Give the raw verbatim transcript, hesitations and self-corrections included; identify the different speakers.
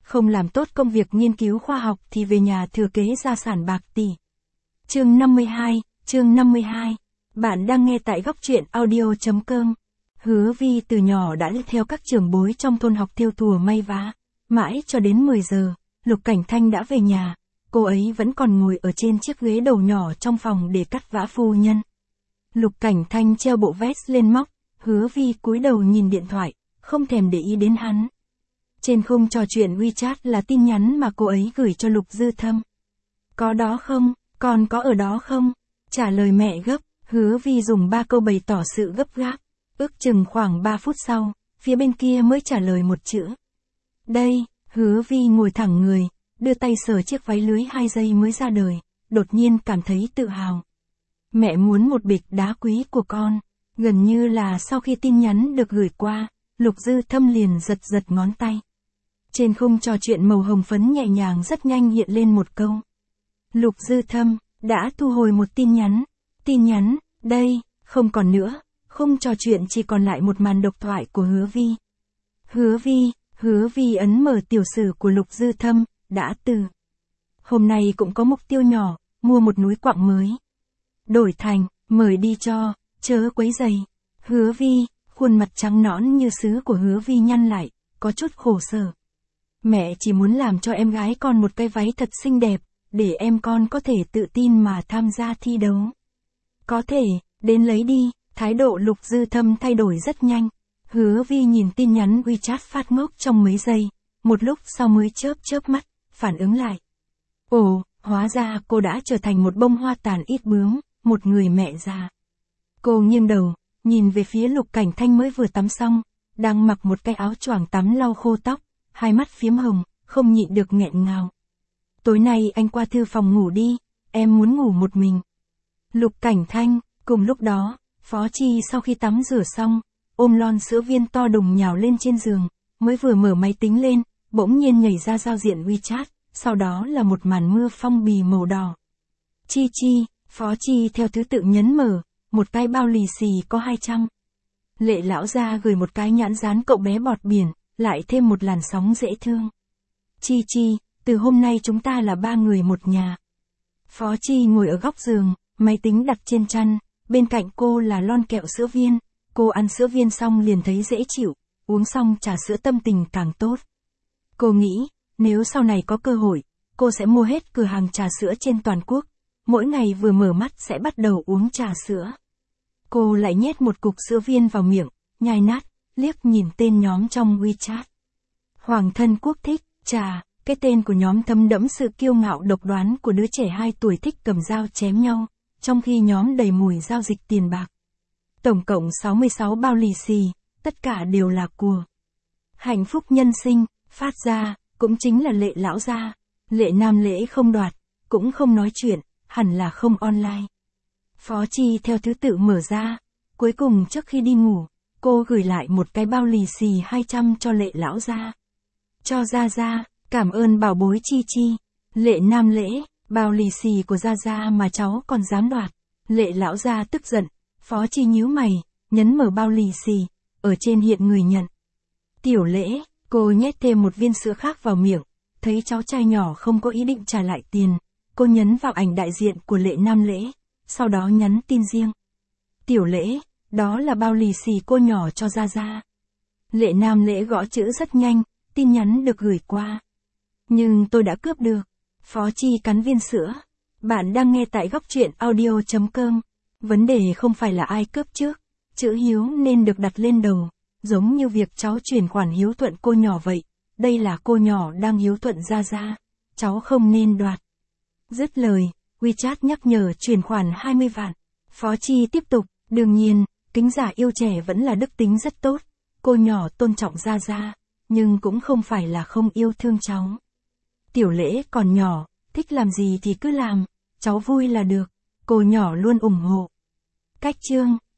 Speaker 1: không làm tốt công việc nghiên cứu khoa học thì về nhà thừa kế gia sản bạc tỷ. Chương năm mươi hai, chương năm mươi hai. Bạn đang nghe tại góc truyện audio chấm com. Hứa Vi từ nhỏ đã theo các trưởng bối trong thôn học thêu thùa may vá. Mãi cho đến mười giờ, Lục Cảnh Thanh đã về nhà. Cô ấy vẫn còn ngồi ở trên chiếc ghế đầu nhỏ trong phòng để cắt vã phu nhân. Lục Cảnh Thanh treo bộ vest lên móc, Hứa Vi cúi đầu nhìn điện thoại, không thèm để ý đến hắn. Trên khung trò chuyện WeChat là tin nhắn mà cô ấy gửi cho Lục Dư Thâm. Có đó không, còn có ở đó không? Trả lời mẹ gấp, Hứa Vi dùng ba câu bày tỏ sự gấp gáp. Ước chừng khoảng ba phút sau, phía bên kia mới trả lời một chữ. Đây, Hứa Vi ngồi thẳng người, đưa tay sờ chiếc váy lưới hai giây mới ra đời, đột nhiên cảm thấy tự hào. Mẹ muốn một bịch đá quý của con. Gần như là sau khi tin nhắn được gửi qua, Lục Dư Thâm liền giật giật ngón tay. Trên khung trò chuyện màu hồng phấn nhẹ nhàng rất nhanh hiện lên một câu. Lục Dư Thâm đã thu hồi một tin nhắn. Tin nhắn, đây, không còn nữa. Khung trò chuyện chỉ còn lại một màn độc thoại của Hứa Vi. Hứa Vi, Hứa Vi ấn mở tiểu sử của Lục Dư Thâm, đã từ. Hôm nay cũng có mục tiêu nhỏ, mua một núi quặng mới. Đổi thành, mời đi cho, chớ quấy giày. Hứa Vi, khuôn mặt trắng nõn như sứ của Hứa Vi nhăn lại, có chút khổ sở. Mẹ chỉ muốn làm cho em gái con một cái váy thật xinh đẹp, để em con có thể tự tin mà tham gia thi đấu. Có thể, đến lấy đi. Thái độ Lục Dư Thâm thay đổi rất nhanh. Hứa Vi nhìn tin nhắn WeChat phát ngốc trong mấy giây, một lúc sau mới chớp chớp mắt, phản ứng lại. Ồ, hóa ra cô đã trở thành một bông hoa tàn ít bướm, một người mẹ già. Cô nghiêng đầu, nhìn về phía Lục Cảnh Thanh mới vừa tắm xong, đang mặc một cái áo choàng tắm lau khô tóc, hai mắt phiếm hồng, không nhịn được nghẹn ngào. Tối nay anh qua thư phòng ngủ đi, em muốn ngủ một mình. Lục Cảnh Thanh, cùng lúc đó, Phó Chi sau khi tắm rửa xong, ôm lon sữa viên to đùng nhào lên trên giường, mới vừa mở máy tính lên, bỗng nhiên nhảy ra giao diện WeChat, sau đó là một màn mưa phong bì màu đỏ. Chi Chi, Phó Chi theo thứ tự nhấn mở, một cái bao lì xì có hai trăm. Lệ lão gia gửi một cái nhãn dán cậu bé bọt biển, lại thêm một làn sóng dễ thương. Chi Chi, từ hôm nay chúng ta là ba người một nhà. Phó Chi ngồi ở góc giường, máy tính đặt trên chăn. Bên cạnh cô là lon kẹo sữa viên, cô ăn sữa viên xong liền thấy dễ chịu, uống xong trà sữa tâm tình càng tốt. Cô nghĩ, nếu sau này có cơ hội, cô sẽ mua hết cửa hàng trà sữa trên toàn quốc, mỗi ngày vừa mở mắt sẽ bắt đầu uống trà sữa. Cô lại nhét một cục sữa viên vào miệng, nhai nát, liếc nhìn tên nhóm trong WeChat. Hoàng thân quốc thích, trà, cái tên của nhóm thấm đẫm sự kiêu ngạo độc đoán của đứa trẻ hai tuổi thích cầm dao chém nhau. Trong khi nhóm đầy mùi giao dịch tiền bạc. Tổng cộng sáu mươi sáu bao lì xì, tất cả đều là của Hạnh Phúc Nhân Sinh, phát ra, cũng chính là Lệ lão gia. Lệ Nam Lễ không đoạt, cũng không nói chuyện, hẳn là không online. Phó Chi theo thứ tự mở ra, cuối cùng trước khi đi ngủ, cô gửi lại một cái bao lì xì hai trăm cho Lệ lão gia. Cho Gia Gia, cảm ơn bảo bối Chi Chi. Lệ Nam Lễ. Bao lì xì của Gia Gia mà cháu còn dám đoạt. Lệ lão gia tức giận, Phó Chi nhíu mày, nhấn mở bao lì xì, ở trên hiện người nhận. Tiểu Lễ, cô nhét thêm một viên sữa khác vào miệng, thấy cháu trai nhỏ không có ý định trả lại tiền, cô nhấn vào ảnh đại diện của Lệ Nam Lễ, sau đó nhắn tin riêng. Tiểu Lễ, đó là bao lì xì cô nhỏ cho Gia Gia. Lệ Nam Lễ gõ chữ rất nhanh, tin nhắn được gửi qua. Nhưng tôi đã cướp được. Phó Chi cắn viên sữa. Bạn đang nghe tại góc truyện audio chấm com. Vấn đề không phải là ai cướp trước. Chữ hiếu nên được đặt lên đầu. Giống như việc cháu chuyển khoản hiếu thuận cô nhỏ vậy. Đây là cô nhỏ đang hiếu thuận Gia Gia. Cháu không nên đoạt. Dứt lời, WeChat nhắc nhở chuyển khoản hai mươi vạn. Phó Chi tiếp tục. Đương nhiên, kính giả yêu trẻ vẫn là đức tính rất tốt. Cô nhỏ tôn trọng Gia Gia. Nhưng cũng không phải là không yêu thương cháu. Tiểu Lễ còn nhỏ, thích làm gì thì cứ làm, cháu vui là được, cô nhỏ luôn ủng hộ. Cách chương